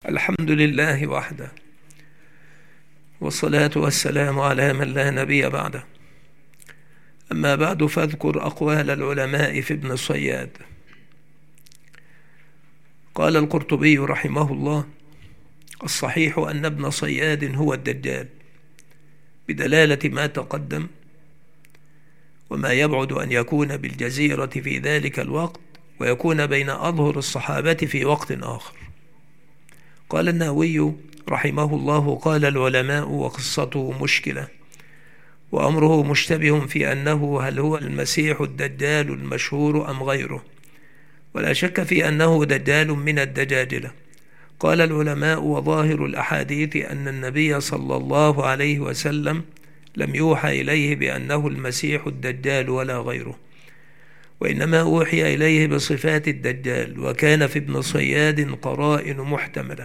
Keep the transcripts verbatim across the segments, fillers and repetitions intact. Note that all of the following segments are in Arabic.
الحمد لله وحده، والصلاة والسلام على من لا نبي بعده. أما بعد، فاذكر أقوال العلماء في ابن صياد. قال القرطبي رحمه الله: الصحيح أن ابن صياد هو الدجال، بدلالة ما تقدم، وما يبعد أن يكون بالجزيرة في ذلك الوقت ويكون بين أظهر الصحابة في وقت آخر. قال النووي رحمه الله: قال العلماء: وقصته مشكلة، وأمره مشتبه في أنه هل هو المسيح الدجال المشهور أم غيره، ولا شك في أنه دجال من الدجاجلة. قال العلماء: وظاهر الأحاديث أن النبي صلى الله عليه وسلم لم يوحى إليه بأنه المسيح الدجال ولا غيره، وإنما أوحي إليه بصفات الدجال، وكان في ابن صياد قرائن محتملة،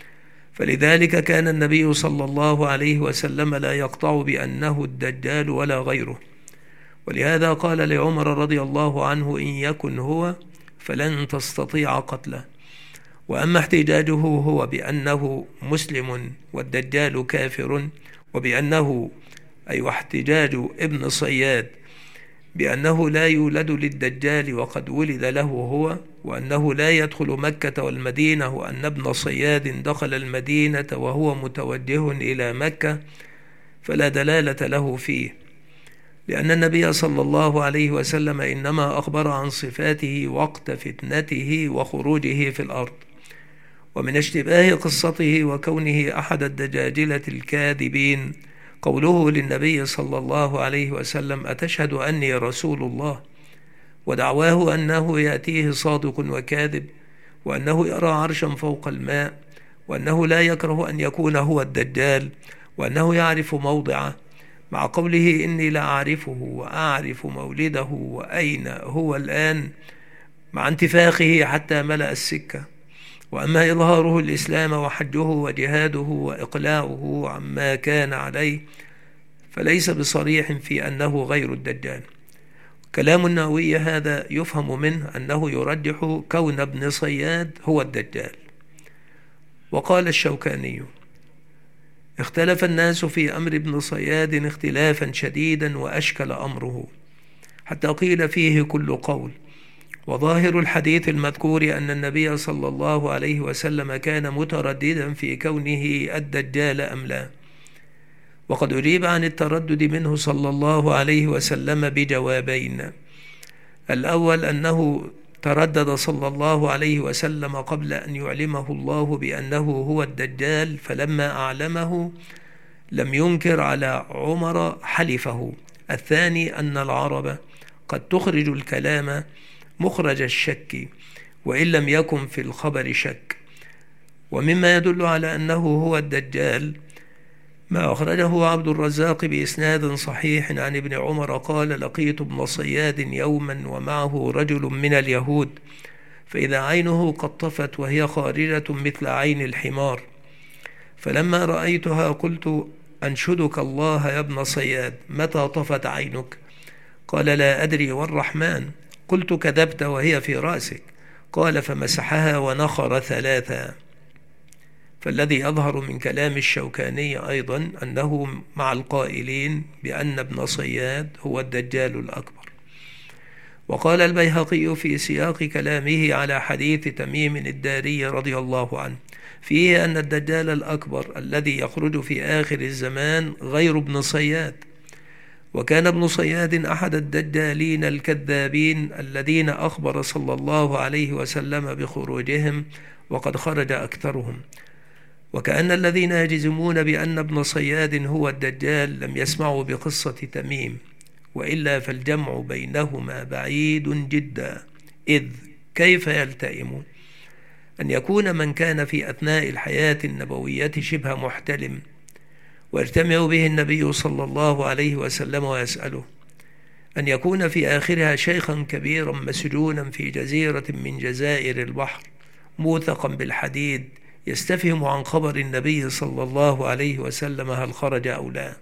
فلذلك كان النبي صلى الله عليه وسلم لا يقطع بأنه الدجال ولا غيره. ولهذا قال لعمر رضي الله عنه: إن يكن هو فلن تستطيع قتله. وأما احتجاجه هو بأنه مسلم والدجال كافر، وبأنه أي واحتجاج ابن صياد بأنه لا يولد للدجال وقد ولد له هو، وأنه لا يدخل مكة والمدينة، وأن ابن صياد دخل المدينة وهو متوجه إلى مكة، فلا دلالة له فيه، لأن النبي صلى الله عليه وسلم إنما أخبر عن صفاته وقت فتنته وخروجه في الأرض. ومن اشتباه قصته وكونه أحد الدجاجلة الكاذبين قوله للنبي صلى الله عليه وسلم: أتشهد أني رسول الله؟ ودعواه أنه يأتيه صادق وكاذب، وأنه يرى عرشا فوق الماء، وأنه لا يكره أن يكون هو الدجال، وأنه يعرف موضعه، مع قوله: إني لأعرفه وأعرف مولده وأين هو الآن، مع انتفاخه حتى ملأ السكة. وأما إظهاره الإسلام وحجه وجهاده وإقلاعه عما كان عليه فليس بصريح في أنه غير الدجال. كلام النووي هذا يفهم منه أنه يرجح كون ابن صياد هو الدجال. وقال الشوكاني: اختلف الناس في أمر ابن صياد اختلافا شديدا، وأشكل أمره حتى قيل فيه كل قول. وظاهر الحديث المذكور أن النبي صلى الله عليه وسلم كان مترددا في كونه الدجال أم لا، وقد أجيب عن التردد منه صلى الله عليه وسلم بجوابين: الأول أنه تردد صلى الله عليه وسلم قبل أن يعلمه الله بأنه هو الدجال، فلما أعلمه لم ينكر على عمر حلفه. الثاني أن العرب قد تخرج الكلام مخرج الشك وإن لم يكن في الخبر شك. ومما يدل على أنه هو الدجال ما أخرجه عبد الرزاق بإسناد صحيح عن ابن عمر قال: لقيت ابن صياد يوما ومعه رجل من اليهود، فإذا عينه قد طفت وهي خارجة مثل عين الحمار، فلما رأيتها قلت: أنشدك الله يا ابن صياد، متى طفت عينك؟ قال: لا أدري والرحمن. قلت: كذبت وهي في رأسك. قال: فمسحها ونخر ثلاثا. فالذي يظهر من كلام الشوكاني أيضا أنه مع القائلين بأن ابن صياد هو الدجال الأكبر. وقال البيهقي في سياق كلامه على حديث تميم الداري رضي الله عنه فيه أن الدجال الأكبر الذي يخرج في آخر الزمان غير ابن صياد، وكان ابن صياد أحد الدجالين الكذابين الذين أخبر صلى الله عليه وسلم بخروجهم، وقد خرج أكثرهم. وكأن الذين يجزمون بأن ابن صياد هو الدجال لم يسمعوا بقصة تميم، وإلا فالجمع بينهما بعيد جدا، إذ كيف يلتئم أن يكون من كان في أثناء الحياة النبوية شبه محتلم ويجتمع به النبي صلى الله عليه وسلم ويسأله، أن يكون في آخرها شيخا كبيرا مسجونا في جزيرة من جزائر البحر موثقا بالحديد يستفهم عن خبر النبي صلى الله عليه وسلم هل خرج أو لا،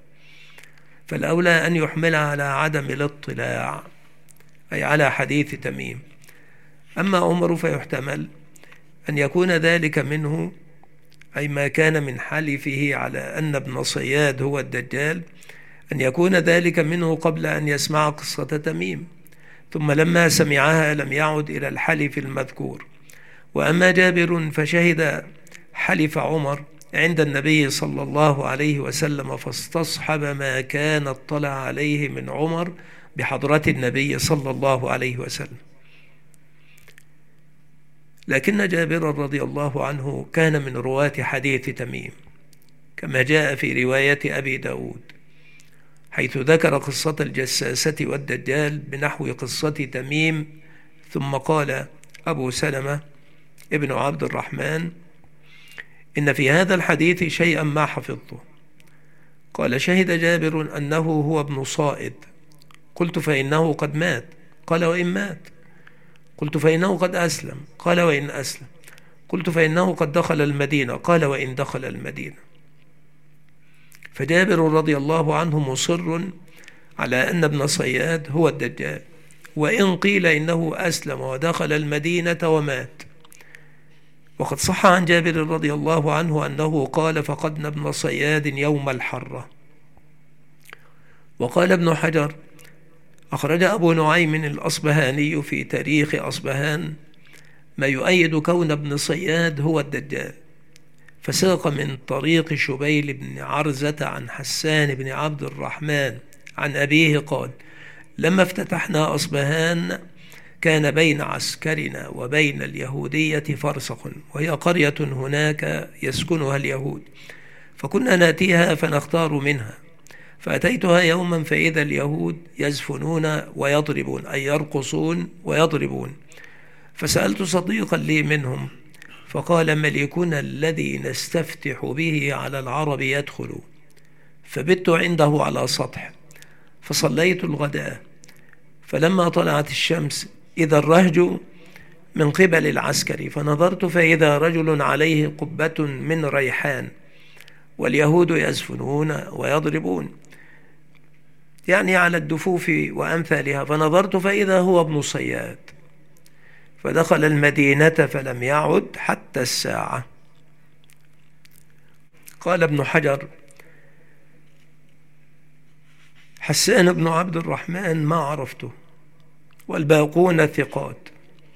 فالأولى أن يحمل على عدم الاطلاع، أي على حديث تميم. أما عمر فيحتمل أن يكون ذلك منه أي ما كان من حلفه على أن ابن صياد هو الدجال أن يكون ذلك منه قبل أن يسمع قصة تميم، ثم لما سمعها لم يعد إلى الحلف المذكور. وأما جابر فشهد حلف عمر عند النبي صلى الله عليه وسلم، فاستصحب ما كان اطلع عليه من عمر بحضرة النبي صلى الله عليه وسلم. لكن جابر رضي الله عنه كان من رواة حديث تميم، كما جاء في رواية أبي داود، حيث ذكر قصة الجساسة والدجال بنحو قصة تميم. ثم قال أبو سلمة ابن عبد الرحمن: إن في هذا الحديث شيئا ما حفظته. قال: شهد جابر أنه هو ابن صائد. قلت: فإنه قد مات. قال: وإن مات. قلت: فإنه قد أسلم. قال: وإن أسلم. قلت: فإنه قد دخل المدينة. قال: وإن دخل المدينة. فجابر رضي الله عنه مصر على أن ابن صياد هو الدجال، وإن قيل إنه أسلم ودخل المدينة ومات. وقد صح عن جابر رضي الله عنه أنه قال: فقدنا ابن صياد يوم الحرة. وقال ابن حجر: أخرج أبو نعيم الأصبهاني في تاريخ أصبهان ما يؤيد كون ابن صياد هو الدجال، فساق من طريق شبيل بن عرزة عن حسان بن عبد الرحمن عن أبيه قال: لما افتتحنا أصبهان كان بين عسكرنا وبين اليهودية فرسخ، وهي قرية هناك يسكنها اليهود، فكنا نأتيها فنختار منها. فأتيتها يوما فإذا اليهود يزفنون ويضربون، أي يرقصون ويضربون. فسألت صديقا لي منهم فقال: ملكنا الذي نستفتح به على العرب يدخل. فبت عنده على سطح فصليت الغداء، فلما طلعت الشمس إذا الرهج من قبل العسكر، فنظرت فإذا رجل عليه قبة من ريحان واليهود يزفنون ويضربون، يعني على الدفوف وأمثالها. فنظرت فإذا هو ابن صياد، فدخل المدينة فلم يعد حتى الساعة. قال ابن حجر: حسان بن عبد الرحمن ما عرفته، والباقون ثقات.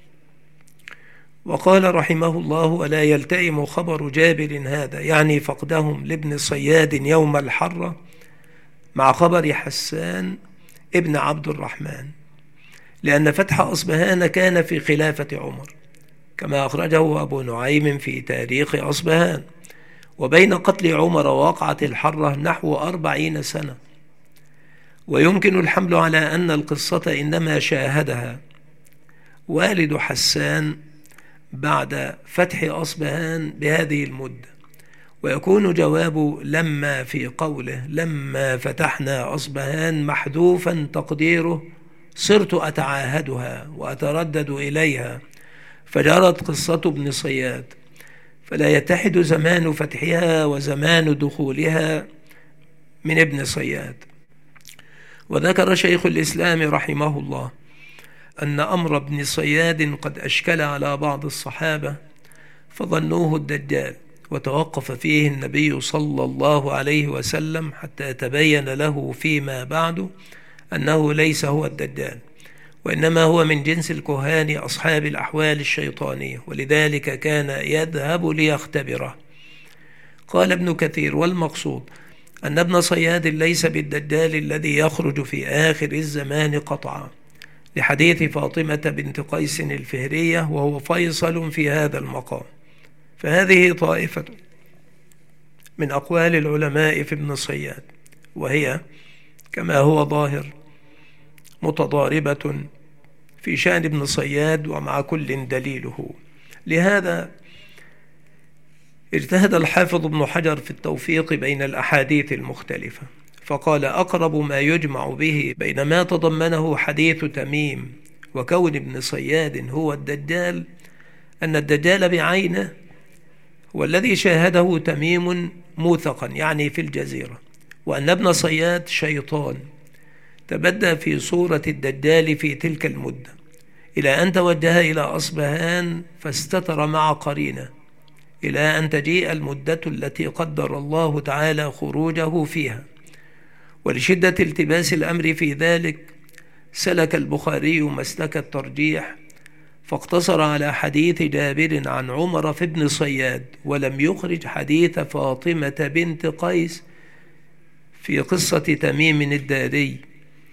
وقال رحمه الله: ولا يلتئم خبر جابر هذا، يعني فقدهم لابن صياد يوم الحرة، مع خبر حسان ابن عبد الرحمن، لأن فتح أصبهان كان في خلافة عمر، كما أخرجه أبو نعيم في تاريخ أصبهان. وبين قتل عمر ووقعة الحرة نحو أربعين سنة، ويمكن الحمل على أن القصة إنما شاهدها والد حسان بعد فتح أصبهان بهذه المدة، ويكون جواب لما في قوله: لما فتحنا أصبهان محذوفا تقديره: صرت أتعاهدها وأتردد إليها، فجرت قصة ابن صياد، فلا يتحد زمان فتحها وزمان دخولها من ابن صياد. وذكر شيخ الإسلام رحمه الله أن أمر ابن صياد قد أشكل على بعض الصحابة فظنوه الدجال، وتوقف فيه النبي صلى الله عليه وسلم حتى تبين له فيما بعد أنه ليس هو الدجال، وإنما هو من جنس الكهان أصحاب الأحوال الشيطانية، ولذلك كان يذهب ليختبره. قال ابن كثير: والمقصود أن ابن صياد ليس بالدجال الذي يخرج في آخر الزمان قطعا، لحديث فاطمة بنت قيس الفهرية، وهو فيصل في هذا المقام. فهذه طائفة من أقوال العلماء في ابن صياد، وهي كما هو ظاهر متضاربة في شأن ابن صياد، ومع كل دليله. لهذا اجتهد الحافظ ابن حجر في التوفيق بين الأحاديث المختلفة، فقال: أقرب ما يجمع به بين ما تضمنه حديث تميم وكون ابن صياد هو الدجال أن الدجال بعينه هو الذي شاهده تميم موثقا، يعني في الجزيرة، وأن ابن صياد شيطان تبدى في صورة الدجال في تلك المدة، إلى أن توجه إلى أصبهان فاستتر مع قرينه إلى أن تجيء المدة التي قدر الله تعالى خروجه فيها. ولشدة التباس الأمر في ذلك سلك البخاري مسلك الترجيح، فاقتصر على حديث جابر عن عمر في ابن صياد، ولم يخرج حديث فاطمة بنت قيس في قصة تميم الداري.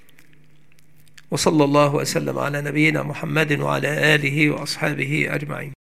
وصلى الله وسلم على نبينا محمد وعلى آله وأصحابه أجمعين.